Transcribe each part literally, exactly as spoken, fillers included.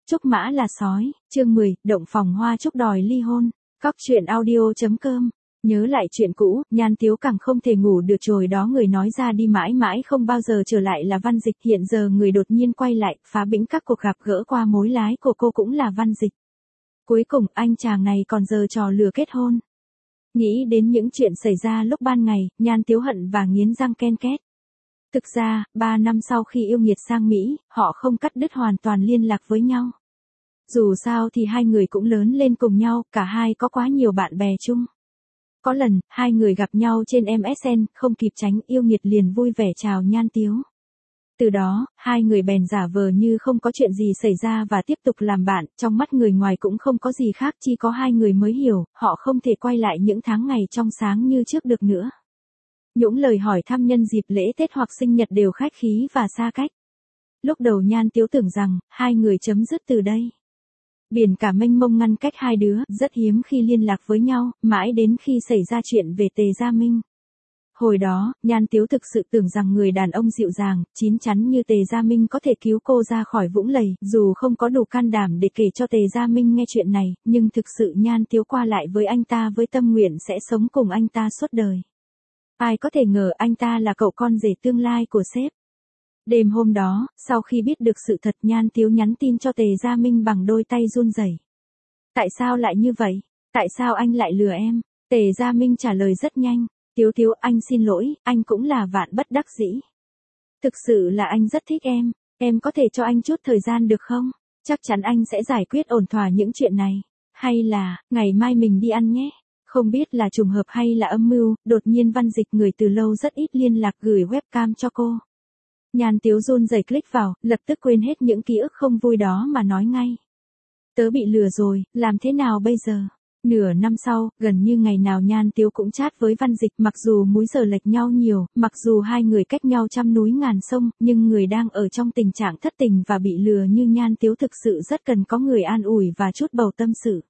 Trúc Mã là sói, chương mười, động phòng hoa trúc đòi ly hôn. Cóc truyện audio chấm com. Nhớ lại chuyện cũ, Nhan Tiếu càng không thể ngủ được rồi đó, người nói ra đi mãi mãi không bao giờ trở lại là Văn Dịch, hiện giờ người đột nhiên quay lại, phá bĩnh các cuộc gặp gỡ qua mối lái của cô cũng là Văn Dịch. Cuối cùng anh chàng này còn giở trò lừa kết hôn. Nghĩ đến những chuyện xảy ra lúc ban ngày, Nhan Tiếu hận và nghiến răng ken két. Thực ra, ba năm sau khi yêu nghiệt sang Mỹ, họ không cắt đứt hoàn toàn liên lạc với nhau. Dù sao thì hai người cũng lớn lên cùng nhau, cả hai có quá nhiều bạn bè chung. Có lần, hai người gặp nhau trên em ét en, không kịp tránh, yêu nghiệt liền vui vẻ chào Nhan Tiếu. Từ đó, hai người bèn giả vờ như không có chuyện gì xảy ra và tiếp tục làm bạn, trong mắt người ngoài cũng không có gì khác, chỉ có hai người mới hiểu, họ không thể quay lại những tháng ngày trong sáng như trước được nữa. Những lời hỏi thăm nhân dịp lễ Tết hoặc sinh nhật đều khách khí và xa cách. Lúc đầu Nhan Tiếu tưởng rằng, hai người chấm dứt từ đây. Biển cả mênh mông ngăn cách hai đứa, rất hiếm khi liên lạc với nhau, mãi đến khi xảy ra chuyện về Tề Gia Minh. Hồi đó, Nhan Tiếu thực sự tưởng rằng người đàn ông dịu dàng, chín chắn như Tề Gia Minh có thể cứu cô ra khỏi vũng lầy, dù không có đủ can đảm để kể cho Tề Gia Minh nghe chuyện này, nhưng thực sự Nhan Tiếu qua lại với anh ta với tâm nguyện sẽ sống cùng anh ta suốt đời. Ai có thể ngờ anh ta là cậu con rể tương lai của sếp. Đêm hôm đó, sau khi biết được sự thật, Nhan Tiếu nhắn tin cho Tề Gia Minh bằng đôi tay run rẩy. Tại sao lại như vậy? Tại sao anh lại lừa em? Tề Gia Minh trả lời rất nhanh. Tiếu Tiếu, anh xin lỗi, anh cũng là vạn bất đắc dĩ. Thực sự là anh rất thích em, em có thể cho anh chút thời gian được không? Chắc chắn anh sẽ giải quyết ổn thỏa những chuyện này. Hay là, ngày mai mình đi ăn nhé? Không biết là trùng hợp hay là âm mưu, đột nhiên Văn Dịch, người từ lâu rất ít liên lạc, gửi webcam cho cô. Nhan Tiếu run rẩy click vào, lập tức quên hết những ký ức không vui đó mà nói ngay. Tớ bị lừa rồi, làm thế nào bây giờ? Nửa năm sau, gần như ngày nào Nhan Tiếu cũng chat với Văn Dịch, mặc dù múi giờ lệch nhau nhiều, mặc dù hai người cách nhau trăm núi ngàn sông, nhưng người đang ở trong tình trạng thất tình và bị lừa như Nhan Tiếu thực sự rất cần có người an ủi và chút bầu tâm sự.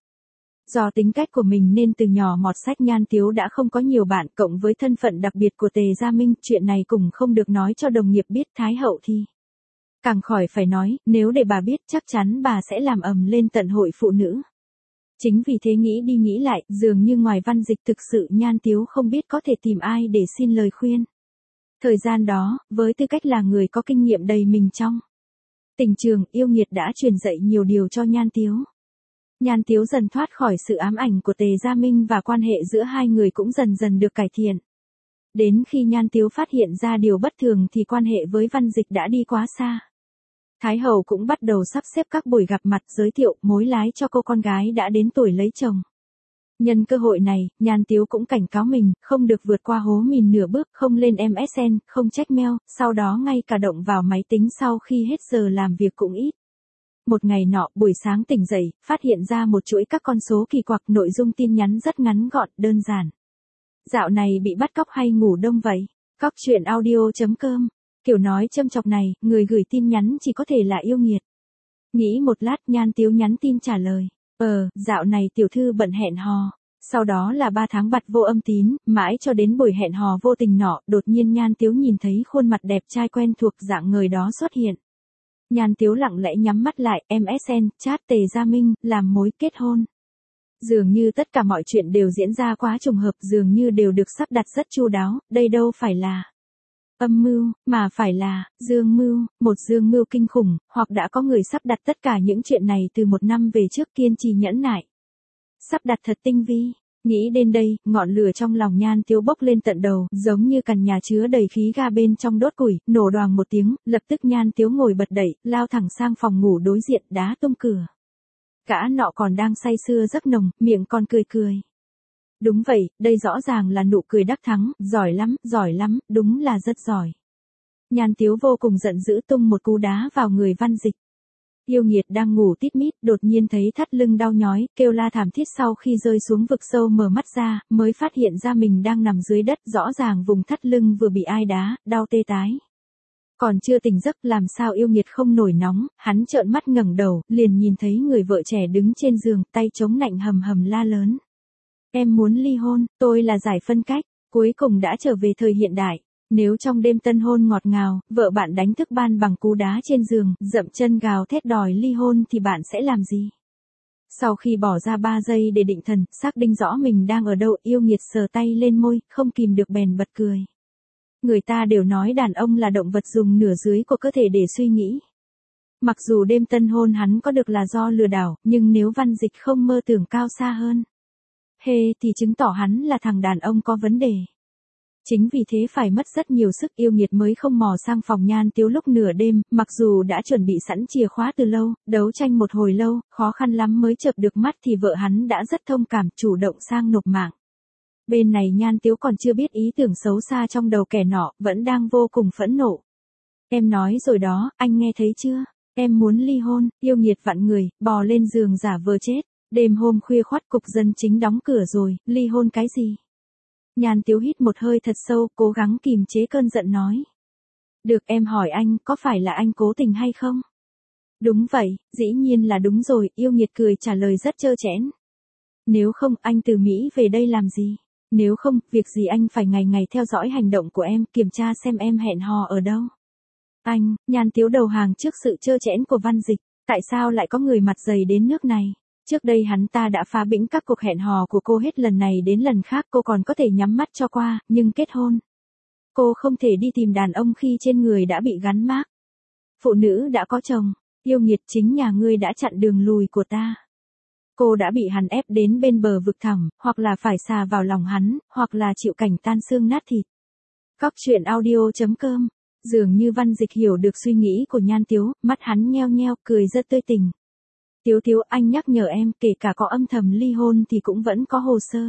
Do tính cách của mình nên từ nhỏ mọt sách, Nhan Tiếu đã không có nhiều bạn, cộng với thân phận đặc biệt của Tề Gia Minh, chuyện này cũng không được nói cho đồng nghiệp biết, Thái hậu thì càng khỏi phải nói, nếu để bà biết chắc chắn bà sẽ làm ầm lên tận hội phụ nữ. Chính vì thế nghĩ đi nghĩ lại, dường như ngoài Văn Dịch thực sự Nhan Tiếu không biết có thể tìm ai để xin lời khuyên. Thời gian đó, với tư cách là người có kinh nghiệm đầy mình trong tình trường, yêu nghiệt đã truyền dạy nhiều điều cho Nhan Tiếu. Nhan Tiếu dần thoát khỏi sự ám ảnh của Tề Gia Minh và quan hệ giữa hai người cũng dần dần được cải thiện. Đến khi Nhan Tiếu phát hiện ra điều bất thường thì quan hệ với Văn Dịch đã đi quá xa. Thái hậu cũng bắt đầu sắp xếp các buổi gặp mặt, giới thiệu, mối lái cho cô con gái đã đến tuổi lấy chồng. Nhân cơ hội này, Nhan Tiếu cũng cảnh cáo mình, không được vượt qua hố mìn nửa bước, không lên em ét en, không check mail, sau đó ngay cả động vào máy tính sau khi hết giờ làm việc cũng ít. Một ngày nọ, buổi sáng tỉnh dậy, phát hiện ra một chuỗi các con số kỳ quặc, nội dung tin nhắn rất ngắn gọn, đơn giản. Dạo này bị bắt cóc hay ngủ đông vậy? Cóc truyện audio chấm com. Kiểu nói châm chọc này, người gửi tin nhắn chỉ có thể là yêu nghiệt. Nghĩ một lát, Nhan Tiếu nhắn tin trả lời. Ờ, dạo này tiểu thư bận hẹn hò. Sau đó là ba tháng bặt vô âm tín, mãi cho đến buổi hẹn hò vô tình nọ, đột nhiên Nhan Tiếu nhìn thấy khuôn mặt đẹp trai quen thuộc dạng người đó xuất hiện. Nhan Tiếu lặng lẽ nhắm mắt lại, em ét en, chat Tề Gia Minh, làm mối, kết hôn. Dường như tất cả mọi chuyện đều diễn ra quá trùng hợp, dường như đều được sắp đặt rất chu đáo, đây đâu phải là âm mưu, mà phải là dương mưu, một dương mưu kinh khủng, hoặc đã có người sắp đặt tất cả những chuyện này từ một năm về trước, kiên trì nhẫn nại. Sắp đặt thật tinh vi. Nghĩ đến đây, ngọn lửa trong lòng Nhan Tiếu bốc lên tận đầu, giống như căn nhà chứa đầy khí ga bên trong đốt củi, nổ đoàng một tiếng, lập tức Nhan Tiếu ngồi bật dậy, lao thẳng sang phòng ngủ đối diện, đá tung cửa. Gã nọ còn đang say sưa giấc nồng, miệng còn cười cười. Đúng vậy, đây rõ ràng là nụ cười đắc thắng, giỏi lắm, giỏi lắm, đúng là rất giỏi. Nhan Tiếu vô cùng giận dữ tung một cú đá vào người Văn Dịch. Yêu nghiệt đang ngủ tít mít, đột nhiên thấy thắt lưng đau nhói, kêu la thảm thiết, sau khi rơi xuống vực sâu mở mắt ra, mới phát hiện ra mình đang nằm dưới đất, rõ ràng vùng thắt lưng vừa bị ai đá, đau tê tái. Còn chưa tỉnh giấc, làm sao yêu nghiệt không nổi nóng, hắn trợn mắt ngẩng đầu, liền nhìn thấy người vợ trẻ đứng trên giường, tay chống nạnh hầm hầm la lớn. Em muốn ly hôn, tôi là giải phân cách, cuối cùng đã trở về thời hiện đại. Nếu trong đêm tân hôn ngọt ngào, vợ bạn đánh thức ban bằng cú đá trên giường, dậm chân gào thét đòi ly hôn thì bạn sẽ làm gì? Sau khi bỏ ra ba giây để định thần, xác định rõ mình đang ở đâu, yêu nghiệt sờ tay lên môi, không kìm được bèn bật cười. Người ta đều nói đàn ông là động vật dùng nửa dưới của cơ thể để suy nghĩ. Mặc dù đêm tân hôn hắn có được là do lừa đảo, nhưng nếu Văn Dịch không mơ tưởng cao xa hơn, hê thì chứng tỏ hắn là thằng đàn ông có vấn đề. Chính vì thế phải mất rất nhiều sức yêu nghiệt mới không mò sang phòng Nhan Tiếu lúc nửa đêm, mặc dù đã chuẩn bị sẵn chìa khóa từ lâu, đấu tranh một hồi lâu, khó khăn lắm mới chợp được mắt thì vợ hắn đã rất thông cảm, chủ động sang nộp mạng. Bên này Nhan Tiếu còn chưa biết ý tưởng xấu xa trong đầu kẻ nọ, vẫn đang vô cùng phẫn nộ. Em nói rồi đó, anh nghe thấy chưa? Em muốn ly hôn, yêu nghiệt vặn người, bò lên giường giả vờ chết. Đêm hôm khuya khoắt cục dân chính đóng cửa rồi, ly hôn cái gì? Nhan Tiếu hít một hơi thật sâu, cố gắng kìm chế cơn giận nói. Được, em hỏi anh, có phải là anh cố tình hay không? Đúng vậy, dĩ nhiên là đúng rồi, yêu nghiệt cười trả lời rất trơ trẽn. Nếu không, anh từ Mỹ về đây làm gì? Nếu không, việc gì anh phải ngày ngày theo dõi hành động của em, kiểm tra xem em hẹn hò ở đâu? Anh, Nhan Tiếu đầu hàng trước sự trơ trẽn của Văn Dịch, tại sao lại có người mặt dày đến nước này? Trước đây hắn ta đã phá bĩnh các cuộc hẹn hò của cô hết lần này đến lần khác, cô còn có thể nhắm mắt cho qua, nhưng kết hôn. Cô không thể đi tìm đàn ông khi trên người đã bị gắn mác. Phụ nữ đã có chồng, yêu nghiệt chính nhà ngươi đã chặn đường lùi của ta. Cô đã bị hắn ép đến bên bờ vực thẳm, hoặc là phải xà vào lòng hắn, hoặc là chịu cảnh tan xương nát thịt. Cóc truyện audio chấm com. Dường như Văn Dịch hiểu được suy nghĩ của Nhan Tiếu, mắt hắn nheo nheo, cười rất tươi tỉnh. Tiếu Tiếu, anh nhắc nhở em, kể cả có âm thầm ly hôn thì cũng vẫn có hồ sơ.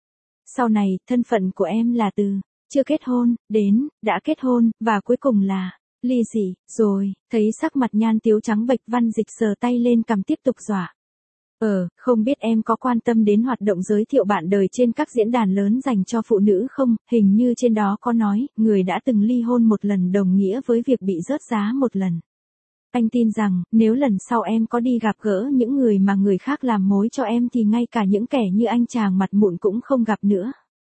Sau này, thân phận của em là từ chưa kết hôn, đến đã kết hôn, và cuối cùng là ly dị, rồi. Thấy sắc mặt Nhan Tiếu trắng bệch, Văn Dịch sờ tay lên cằm tiếp tục dọa. Ờ, không biết em có quan tâm đến hoạt động giới thiệu bạn đời trên các diễn đàn lớn dành cho phụ nữ không? Hình như trên đó có nói, người đã từng ly hôn một lần đồng nghĩa với việc bị rớt giá một lần. Anh tin rằng, nếu lần sau em có đi gặp gỡ những người mà người khác làm mối cho em thì ngay cả những kẻ như anh chàng mặt mụn cũng không gặp nữa.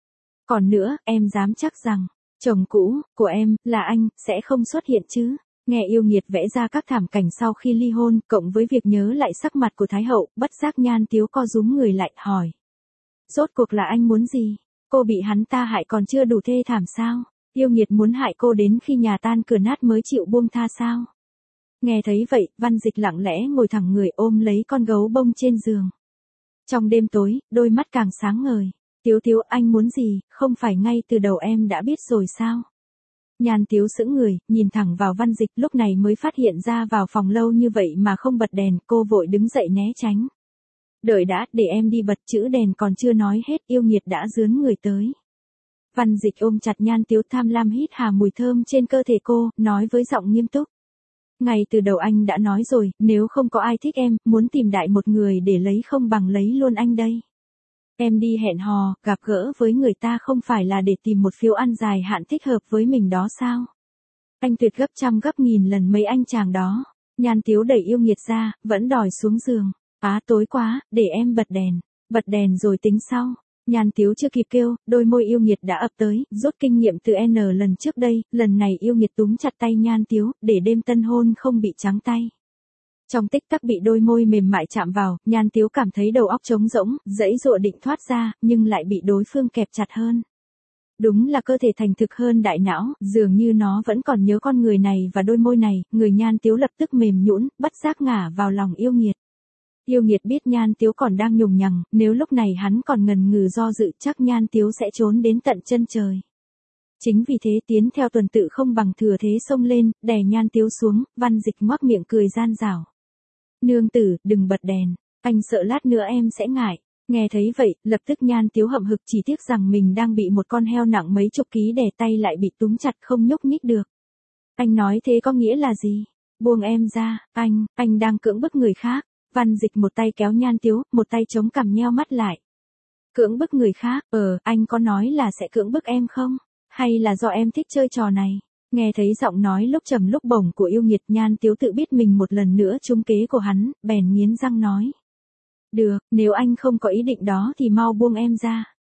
Còn nữa, em dám chắc rằng, chồng cũ của em, là anh, sẽ không xuất hiện chứ. Nghe yêu nghiệt vẽ ra các thảm cảnh sau khi ly hôn, cộng với việc nhớ lại sắc mặt của Thái Hậu, bất giác Nhan Tiếu co rúm người lại, hỏi. Rốt cuộc là anh muốn gì? Cô bị hắn ta hại còn chưa đủ thê thảm sao? Yêu nghiệt muốn hại cô đến khi nhà tan cửa nát mới chịu buông tha sao? Nghe thấy vậy, Văn Dịch lặng lẽ ngồi thẳng người ôm lấy con gấu bông trên giường. Trong đêm tối, đôi mắt càng sáng ngời. Tiếu Tiếu, anh muốn gì, không phải ngay từ đầu em đã biết rồi sao? Nhan Tiếu sững người, nhìn thẳng vào Văn Dịch, lúc này mới phát hiện ra vào phòng lâu như vậy mà không bật đèn, cô vội đứng dậy né tránh. Đợi đã, để em đi bật, chữ đèn còn chưa nói hết, yêu nghiệt đã rướn người tới. Văn Dịch ôm chặt Nhan Tiếu, tham lam hít hà mùi thơm trên cơ thể cô, nói với giọng nghiêm túc. Ngay từ đầu anh đã nói rồi, nếu không có ai thích em, muốn tìm đại một người để lấy không bằng lấy luôn anh đây. Em đi hẹn hò, gặp gỡ với người ta không phải là để tìm một phiếu ăn dài hạn thích hợp với mình đó sao? Anh tuyệt gấp trăm gấp nghìn lần mấy anh chàng đó. Nhan Tiếu đẩy yêu nghiệt ra, vẫn đòi xuống giường. Á tối quá, để em bật đèn. Bật đèn rồi tính sau. Nhan Tiếu chưa kịp kêu, đôi môi yêu nghiệt đã ập tới, rút kinh nghiệm từ N lần trước đây, lần này yêu nghiệt túm chặt tay Nhan Tiếu, để đêm tân hôn không bị trắng tay. Trong tích tắc bị đôi môi mềm mại chạm vào, Nhan Tiếu cảm thấy đầu óc trống rỗng, dãy dụa định thoát ra, nhưng lại bị đối phương kẹp chặt hơn. Đúng là cơ thể thành thực hơn đại não, dường như nó vẫn còn nhớ con người này và đôi môi này, người Nhan Tiếu lập tức mềm nhũn, bất giác ngả vào lòng yêu nghiệt. Yêu nghiệt biết Nhan Tiếu còn đang nhùng nhằng, nếu lúc này hắn còn ngần ngừ do dự chắc Nhan Tiếu sẽ trốn đến tận chân trời. Chính vì thế tiến theo tuần tự không bằng thừa thế xông lên, đè Nhan Tiếu xuống, Văn Dịch ngoác miệng cười gian dảo. Nương tử, đừng bật đèn, anh sợ lát nữa em sẽ ngại. Nghe thấy vậy, lập tức Nhan Tiếu hậm hực, chỉ tiếc rằng mình đang bị một con heo nặng mấy chục ký đè tay lại bị túm chặt không nhúc nhích được. Anh nói thế có nghĩa là gì? Buông em ra, anh, anh đang cưỡng bức người khác. Văn Dịch một tay kéo Nhan Tiếu, một tay chống cằm nheo mắt lại. Cưỡng bức người khác, ờ, anh có nói là sẽ cưỡng bức em không? Hay là do em thích chơi trò này? Nghe thấy giọng nói lúc trầm lúc bổng của yêu nghiệt, Nhan Tiếu tự biết mình một lần nữa trúng kế của hắn, bèn nghiến răng nói. Được, nếu anh không có ý định đó thì mau buông em ra.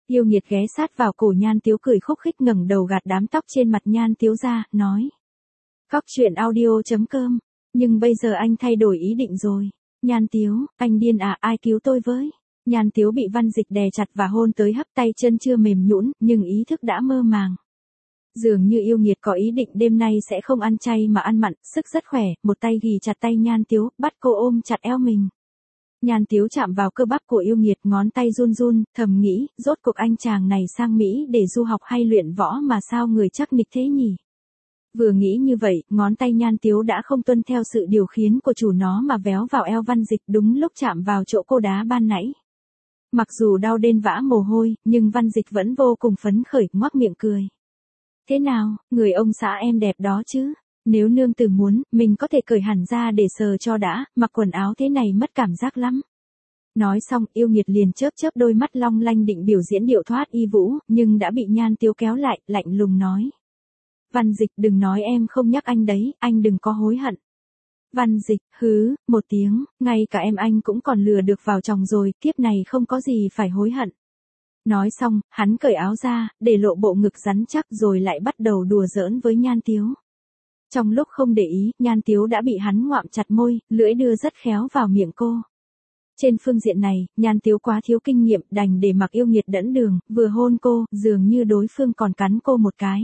Yêu nghiệt ghé sát vào cổ Nhan Tiếu cười khúc khích ngẩng đầu gạt đám tóc trên mặt Nhan Tiếu ra, nói. Cóc truyện audio chấm com. Nhưng bây giờ anh thay đổi ý định rồi. Nhan Tiếu, anh điên à, ai cứu tôi với. Nhan Tiếu bị Văn Dịch đè chặt và hôn tới hấp tay chân chưa mềm nhũn, nhưng ý thức đã mơ màng. Dường như yêu nghiệt có ý định đêm nay sẽ không ăn chay mà ăn mặn, sức rất khỏe, một tay ghì chặt tay Nhan Tiếu, bắt cô ôm chặt eo mình. Nhan Tiếu chạm vào cơ bắp của yêu nghiệt, ngón tay run run, thầm nghĩ, rốt cuộc anh chàng này sang Mỹ để du học hay luyện võ mà sao người chắc nịch thế nhỉ? Vừa nghĩ như vậy, ngón tay Nhan Tiếu đã không tuân theo sự điều khiển của chủ nó mà véo vào eo Văn Dịch đúng lúc chạm vào chỗ cô đá ban nãy. Mặc dù đau đến vã mồ hôi, nhưng Văn Dịch vẫn vô cùng phấn khởi, ngoác miệng cười. Thế nào, người ông xã em đẹp đó chứ? Nếu nương tử muốn, mình có thể cởi hẳn ra để sờ cho đã, mặc quần áo thế này mất cảm giác lắm. Nói xong, yêu nghiệt liền chớp chớp đôi mắt long lanh định biểu diễn điệu thoát y vũ, nhưng đã bị Nhan Tiếu kéo lại, lạnh lùng nói. Văn Dịch, đừng nói em không nhắc anh đấy, anh đừng có hối hận. Văn Dịch, hứ, một tiếng, ngay cả em anh cũng còn lừa được vào chồng rồi, kiếp này không có gì phải hối hận. Nói xong, hắn cởi áo ra, để lộ bộ ngực rắn chắc rồi lại bắt đầu đùa giỡn với Nhan Tiếu. Trong lúc không để ý, Nhan Tiếu đã bị hắn ngoạm chặt môi, lưỡi đưa rất khéo vào miệng cô. Trên phương diện này, Nhan Tiếu quá thiếu kinh nghiệm, đành để mặc yêu nghiệt đẫn đường, vừa hôn cô, dường như đối phương còn cắn cô một cái.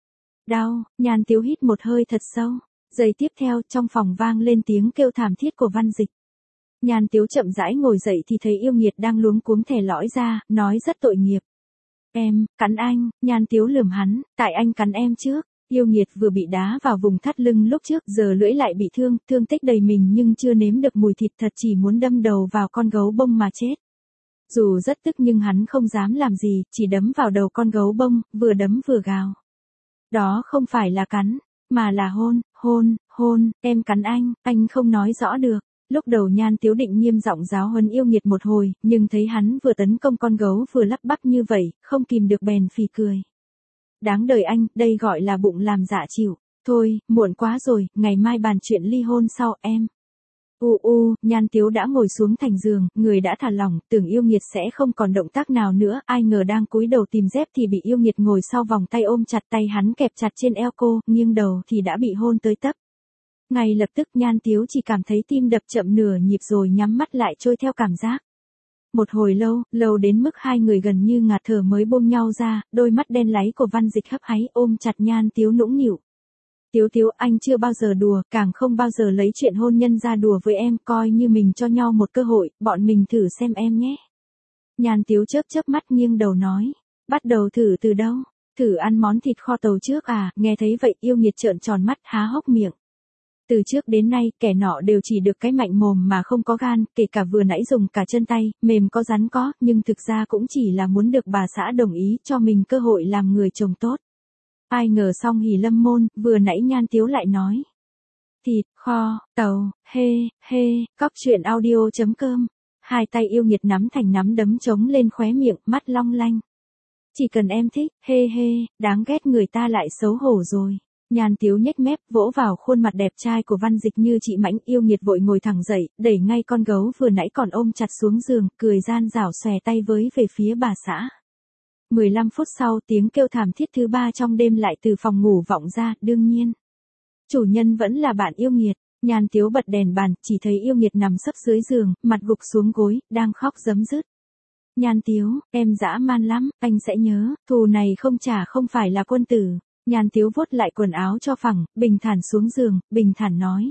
Đau, Nhan Tiếu hít một hơi thật sâu. Giây tiếp theo, trong phòng vang lên tiếng kêu thảm thiết của Văn Dịch. Nhan Tiếu chậm rãi ngồi dậy thì thấy yêu nghiệt đang luống cuống thè lõi ra, nói rất tội nghiệp. Em, cắn anh, Nhan Tiếu lườm hắn, tại anh cắn em trước. Yêu nghiệt vừa bị đá vào vùng thắt lưng lúc trước, giờ lưỡi lại bị thương, thương tích đầy mình nhưng chưa nếm được mùi thịt thật, chỉ muốn đâm đầu vào con gấu bông mà chết. Dù rất tức nhưng hắn không dám làm gì, chỉ đấm vào đầu con gấu bông, vừa đấm vừa gào. Đó không phải là cắn, mà là hôn, hôn, hôn, em cắn anh, anh không nói rõ được. Lúc đầu Nhan Tiếu định nghiêm giọng giáo huấn yêu nghiệt một hồi, nhưng thấy hắn vừa tấn công con gấu vừa lắp bắp như vậy, không kìm được bèn phì cười. Đáng đời anh, đây gọi là bụng làm dạ chịu. Thôi, muộn quá rồi, ngày mai bàn chuyện ly hôn sau, em. U u, Nhan Tiếu đã ngồi xuống thành giường, người đã thả lỏng, tưởng yêu nghiệt sẽ không còn động tác nào nữa, ai ngờ đang cúi đầu tìm dép thì bị yêu nghiệt ngồi sau vòng tay ôm chặt tay hắn kẹp chặt trên eo cô, nghiêng đầu thì đã bị hôn tới tấp. Ngay lập tức Nhan Tiếu chỉ cảm thấy tim đập chậm nửa nhịp rồi nhắm mắt lại trôi theo cảm giác. Một hồi lâu, lâu đến mức hai người gần như ngạt thở mới buông nhau ra, đôi mắt đen láy của Văn Dịch hấp háy ôm chặt Nhan Tiếu nũng nịu. Tiếu Tiếu, anh chưa bao giờ đùa, càng không bao giờ lấy chuyện hôn nhân ra đùa với em, coi như mình cho nhau một cơ hội, bọn mình thử xem em nhé. Nhan Tiếu chớp chớp mắt nghiêng đầu nói, bắt đầu thử từ đâu? Thử ăn món thịt kho tàu trước à? Nghe thấy vậy yêu nghiệt trợn tròn mắt há hốc miệng. Từ trước đến nay, kẻ nọ đều chỉ được cái mạnh mồm mà không có gan, kể cả vừa nãy dùng cả chân tay, mềm có rắn có, nhưng thực ra cũng chỉ là muốn được bà xã đồng ý cho mình cơ hội làm người chồng tốt. Ai ngờ xong hỉ lâm môn, vừa nãy Nhan Tiếu lại nói. Thịt, kho, tàu, hê, hê, cóc truyện audio chấm com. Hai tay yêu nghiệt nắm thành nắm đấm trống lên khóe miệng, mắt long lanh. Chỉ cần em thích, hê hê, đáng ghét người ta lại xấu hổ rồi. Nhan Tiếu nhếch mép, vỗ vào khuôn mặt đẹp trai của Văn Dịch như chị mãnh, yêu nghiệt vội ngồi thẳng dậy, đẩy ngay con gấu vừa nãy còn ôm chặt xuống giường, cười gian rảo xòe tay với về phía bà xã. mười lăm phút sau, tiếng kêu thảm thiết thứ ba trong đêm lại từ phòng ngủ vọng ra, đương nhiên. Chủ nhân vẫn là bạn yêu nghiệt. Nhan Tiếu bật đèn bàn, chỉ thấy yêu nghiệt nằm sấp dưới giường, mặt gục xuống gối, đang khóc rấm rứt. Nhan Tiếu, em dã man lắm, anh sẽ nhớ, thù này không trả không phải là quân tử. Nhan Tiếu vuốt lại quần áo cho phẳng, bình thản xuống giường, bình thản nói.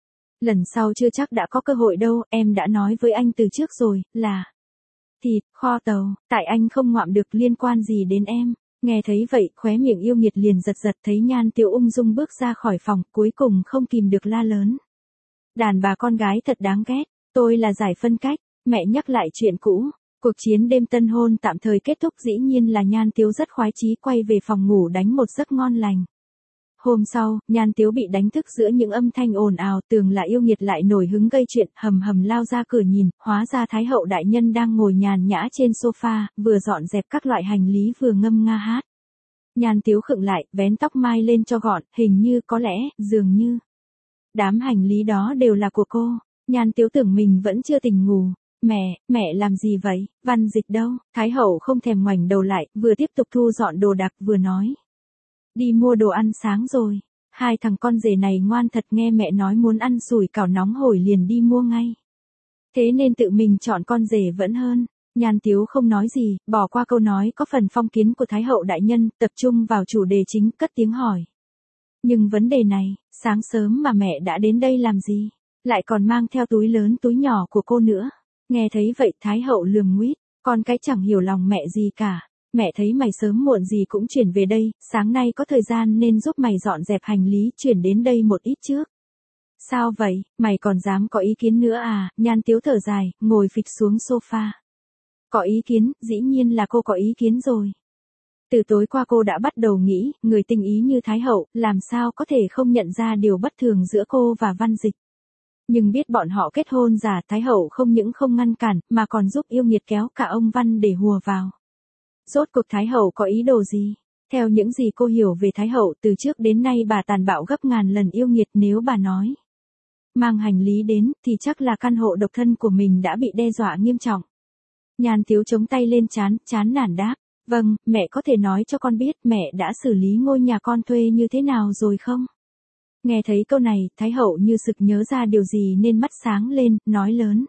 Lần sau chưa chắc đã có cơ hội đâu, em đã nói với anh từ trước rồi, là thịt, kho tàu, tại anh không ngoạm được liên quan gì đến em. Nghe thấy vậy, khóe miệng yêu nghiệt liền giật giật, thấy Nhan Tiếu ung dung bước ra khỏi phòng, cuối cùng không kìm được la lớn. Đàn bà con gái thật đáng ghét, tôi là giải phân cách, mẹ nhắc lại chuyện cũ. Cuộc chiến đêm tân hôn tạm thời kết thúc, dĩ nhiên là Nhan Tiếu rất khoái chí quay về phòng ngủ đánh một giấc ngon lành. Hôm sau, Nhan Tiếu bị đánh thức giữa những âm thanh ồn ào, tưởng là yêu nghiệt lại nổi hứng gây chuyện, hầm hầm lao ra cửa nhìn, hóa ra Thái hậu đại nhân đang ngồi nhàn nhã trên sofa, vừa dọn dẹp các loại hành lý vừa ngâm nga hát. Nhan Tiếu khựng lại, vén tóc mai lên cho gọn, hình như, có lẽ, dường như. Đám hành lý đó đều là của cô. Nhan Tiếu tưởng mình vẫn chưa tỉnh ngủ. Mẹ, mẹ làm gì vậy, Văn Dịch đâu? Thái hậu không thèm ngoảnh đầu lại, vừa tiếp tục thu dọn đồ đạc vừa nói. Đi mua đồ ăn sáng rồi. Hai thằng con rể này ngoan thật, nghe mẹ nói muốn ăn sủi cảo nóng hổi liền đi mua ngay. Thế nên tự mình chọn con rể vẫn hơn. Nhan Tiếu không nói gì, bỏ qua câu nói có phần phong kiến của Thái hậu đại nhân, tập trung vào chủ đề chính, cất tiếng hỏi. Nhưng vấn đề này, sáng sớm mà mẹ đã đến đây làm gì? Lại còn mang theo túi lớn túi nhỏ của cô nữa. Nghe thấy vậy Thái hậu lườm nguýt, con cái chẳng hiểu lòng mẹ gì cả. Mẹ thấy mày sớm muộn gì cũng chuyển về đây, sáng nay có thời gian nên giúp mày dọn dẹp hành lý chuyển đến đây một ít trước. Sao vậy, mày còn dám có ý kiến nữa à? Nhan Tiếu thở dài, ngồi phịch xuống sofa. Có ý kiến, dĩ nhiên là cô có ý kiến rồi. Từ tối qua cô đã bắt đầu nghĩ, người tinh ý như Thái hậu, làm sao có thể không nhận ra điều bất thường giữa cô và Văn Dịch. Nhưng biết bọn họ kết hôn giả, Thái hậu không những không ngăn cản, mà còn giúp yêu nghiệt kéo cả ông Văn để hùa vào. Rốt cuộc Thái hậu có ý đồ gì? Theo những gì cô hiểu về Thái hậu, từ trước đến nay bà tàn bạo gấp ngàn lần yêu nghiệt, nếu bà nói mang hành lý đến, thì chắc là căn hộ độc thân của mình đã bị đe dọa nghiêm trọng. Nhan Tiếu chống tay lên trán, chán nản đáp. Vâng, mẹ có thể nói cho con biết mẹ đã xử lý ngôi nhà con thuê như thế nào rồi không? Nghe thấy câu này, Thái hậu như sực nhớ ra điều gì nên mắt sáng lên, nói lớn.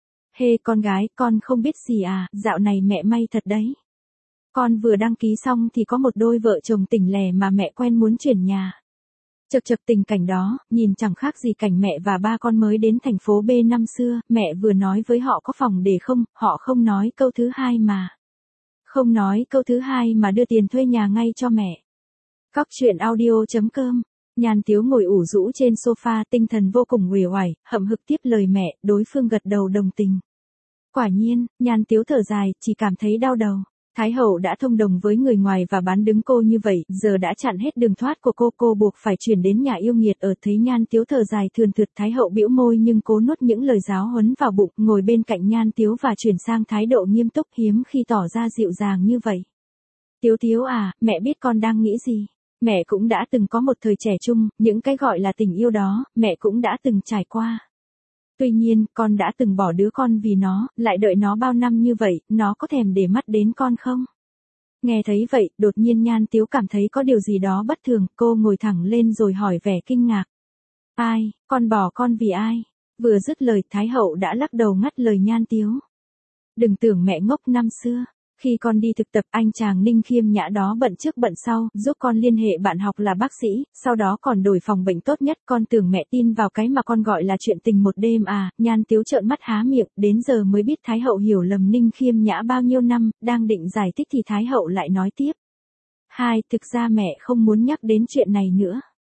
Hê con gái, con không biết gì à, dạo này mẹ may thật đấy. Con vừa đăng ký xong thì có một đôi vợ chồng tỉnh lẻ mà mẹ quen muốn chuyển nhà. Chật chật tình cảnh đó, nhìn chẳng khác gì cảnh mẹ và ba con mới đến thành phố B năm xưa, mẹ vừa nói với họ có phòng để không, họ không nói câu thứ hai mà. Không nói câu thứ hai mà đưa tiền thuê nhà ngay cho mẹ. Cóc truyện audio chấm com. Nhan Tiếu ngồi ủ rũ trên sofa, tinh thần vô cùng uể oải, hậm hực tiếp lời mẹ, đối phương gật đầu đồng tình. Quả nhiên, Nhan Tiếu thở dài, chỉ cảm thấy đau đầu. Thái hậu đã thông đồng với người ngoài và bán đứng cô như vậy, giờ đã chặn hết đường thoát của cô, cô buộc phải chuyển đến nhà yêu nghiệt ở. Thấy Nhan Tiếu thở dài thườn thượt, Thái hậu bĩu môi nhưng cố nuốt những lời giáo huấn vào bụng, ngồi bên cạnh Nhan Tiếu và chuyển sang thái độ nghiêm túc, hiếm khi tỏ ra dịu dàng như vậy. Tiếu Tiếu à, mẹ biết con đang nghĩ gì. Mẹ cũng đã từng có một thời trẻ trung, những cái gọi là tình yêu đó, mẹ cũng đã từng trải qua. Tuy nhiên, con đã từng bỏ đứa con vì nó, lại đợi nó bao năm như vậy, nó có thèm để mắt đến con không? Nghe thấy vậy, đột nhiên Nhan Tiếu cảm thấy có điều gì đó bất thường, cô ngồi thẳng lên rồi hỏi vẻ kinh ngạc. Ai, con bỏ con vì ai? Vừa dứt lời, Thái hậu đã lắc đầu ngắt lời Nhan Tiếu. Đừng tưởng mẹ ngốc năm xưa. Khi con đi thực tập, anh chàng Ninh Khiêm Nhã đó bận trước bận sau, giúp con liên hệ bạn học là bác sĩ, sau đó còn đổi phòng bệnh tốt nhất, con tưởng mẹ tin vào cái mà con gọi là chuyện tình một đêm à. Nhan Tiếu trợn mắt há miệng, đến giờ mới biết Thái hậu hiểu lầm Ninh Khiêm Nhã bao nhiêu năm, đang định giải thích thì Thái hậu lại nói tiếp. Hai, thực ra mẹ không muốn nhắc đến chuyện này nữa.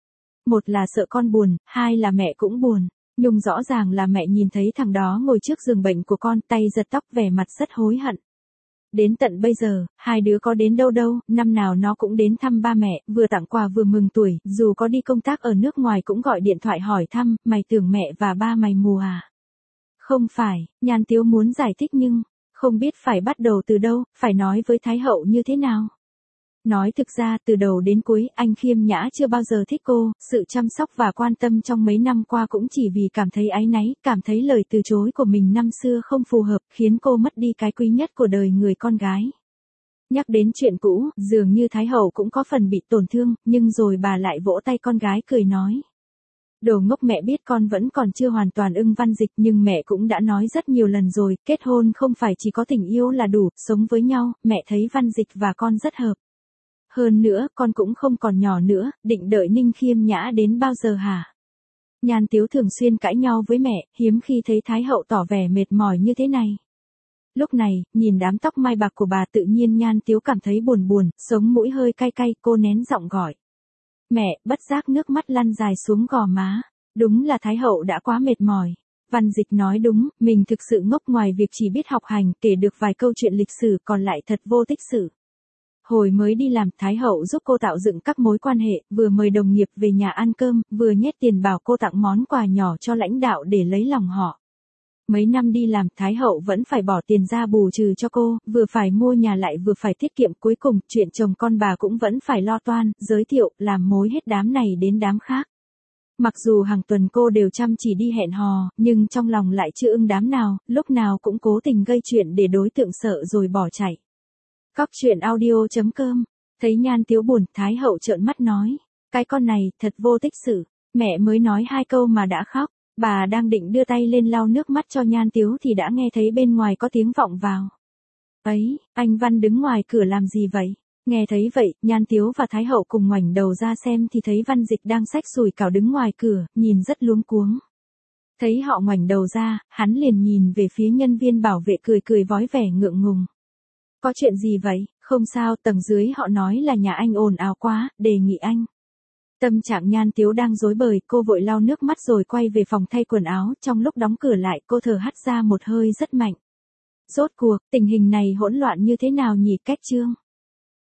Một là sợ con buồn, hai là mẹ cũng buồn. Nhưng rõ ràng là mẹ nhìn thấy thằng đó ngồi trước giường bệnh của con, tay giật tóc, vẻ mặt rất hối hận. Đến tận bây giờ, hai đứa có đến đâu đâu, năm nào nó cũng đến thăm ba mẹ, vừa tặng quà vừa mừng tuổi, dù có đi công tác ở nước ngoài cũng gọi điện thoại hỏi thăm, mày tưởng mẹ và ba mày mù à? Không phải, Nhan Tiếu muốn giải thích nhưng, không biết phải bắt đầu từ đâu, phải nói với Thái hậu như thế nào. Nói thực ra, từ đầu đến cuối, anh Khiêm Nhã chưa bao giờ thích cô, sự chăm sóc và quan tâm trong mấy năm qua cũng chỉ vì cảm thấy áy náy, cảm thấy lời từ chối của mình năm xưa không phù hợp, khiến cô mất đi cái quý nhất của đời người con gái. Nhắc đến chuyện cũ, dường như Thái hậu cũng có phần bị tổn thương, nhưng rồi bà lại vỗ tay con gái cười nói. Đồ ngốc, mẹ biết con vẫn còn chưa hoàn toàn ưng Văn Dịch, nhưng mẹ cũng đã nói rất nhiều lần rồi, kết hôn không phải chỉ có tình yêu là đủ, sống với nhau, mẹ thấy Văn Dịch và con rất hợp. Hơn nữa, con cũng không còn nhỏ nữa, định đợi Ninh Khiêm Nhã đến bao giờ hả? Nhan Tiếu thường xuyên cãi nhau với mẹ, hiếm khi thấy Thái hậu tỏ vẻ mệt mỏi như thế này. Lúc này, nhìn đám tóc mai bạc của bà, tự nhiên Nhan Tiếu cảm thấy buồn buồn, sống mũi hơi cay cay, cô nén giọng gọi. Mẹ, bất giác nước mắt lăn dài xuống gò má. Đúng là Thái hậu đã quá mệt mỏi. Văn Dịch nói đúng, mình thực sự ngốc, ngoài việc chỉ biết học hành, kể được vài câu chuyện lịch sử, còn lại thật vô tích sự. Hồi mới đi làm, Thái hậu giúp cô tạo dựng các mối quan hệ, vừa mời đồng nghiệp về nhà ăn cơm, vừa nhét tiền bảo cô tặng món quà nhỏ cho lãnh đạo để lấy lòng họ. Mấy năm đi làm, Thái hậu vẫn phải bỏ tiền ra bù trừ cho cô, vừa phải mua nhà lại vừa phải tiết kiệm, cuối cùng, chuyện chồng con bà cũng vẫn phải lo toan, giới thiệu, làm mối hết đám này đến đám khác. Mặc dù hàng tuần cô đều chăm chỉ đi hẹn hò, nhưng trong lòng lại chưa ưng đám nào, lúc nào cũng cố tình gây chuyện để đối tượng sợ rồi bỏ chạy. Cóc truyện audio chấm com. Thấy Nhan Tiếu buồn, Thái hậu trợn mắt nói. Cái con này, thật vô tích sự. Mẹ mới nói hai câu mà đã khóc. Bà đang định đưa tay lên lau nước mắt cho Nhan Tiếu thì đã nghe thấy bên ngoài có tiếng vọng vào. Ấy, anh Văn đứng ngoài cửa làm gì vậy? Nghe thấy vậy, Nhan Tiếu và Thái hậu cùng ngoảnh đầu ra xem thì thấy Văn Dịch đang xách sủi cảo đứng ngoài cửa, nhìn rất luống cuống. Thấy họ ngoảnh đầu ra, hắn liền nhìn về phía nhân viên bảo vệ cười cười vói vẻ ngượng ngùng. Có chuyện gì vậy? Không sao, tầng dưới họ nói là nhà anh ồn ào quá, đề nghị anh. Tâm trạng Nhan Tiếu đang rối bời, cô vội lau nước mắt rồi quay về phòng thay quần áo, trong lúc đóng cửa lại cô thở hắt ra một hơi rất mạnh. Rốt cuộc, tình hình này hỗn loạn như thế nào nhỉ? Cách chương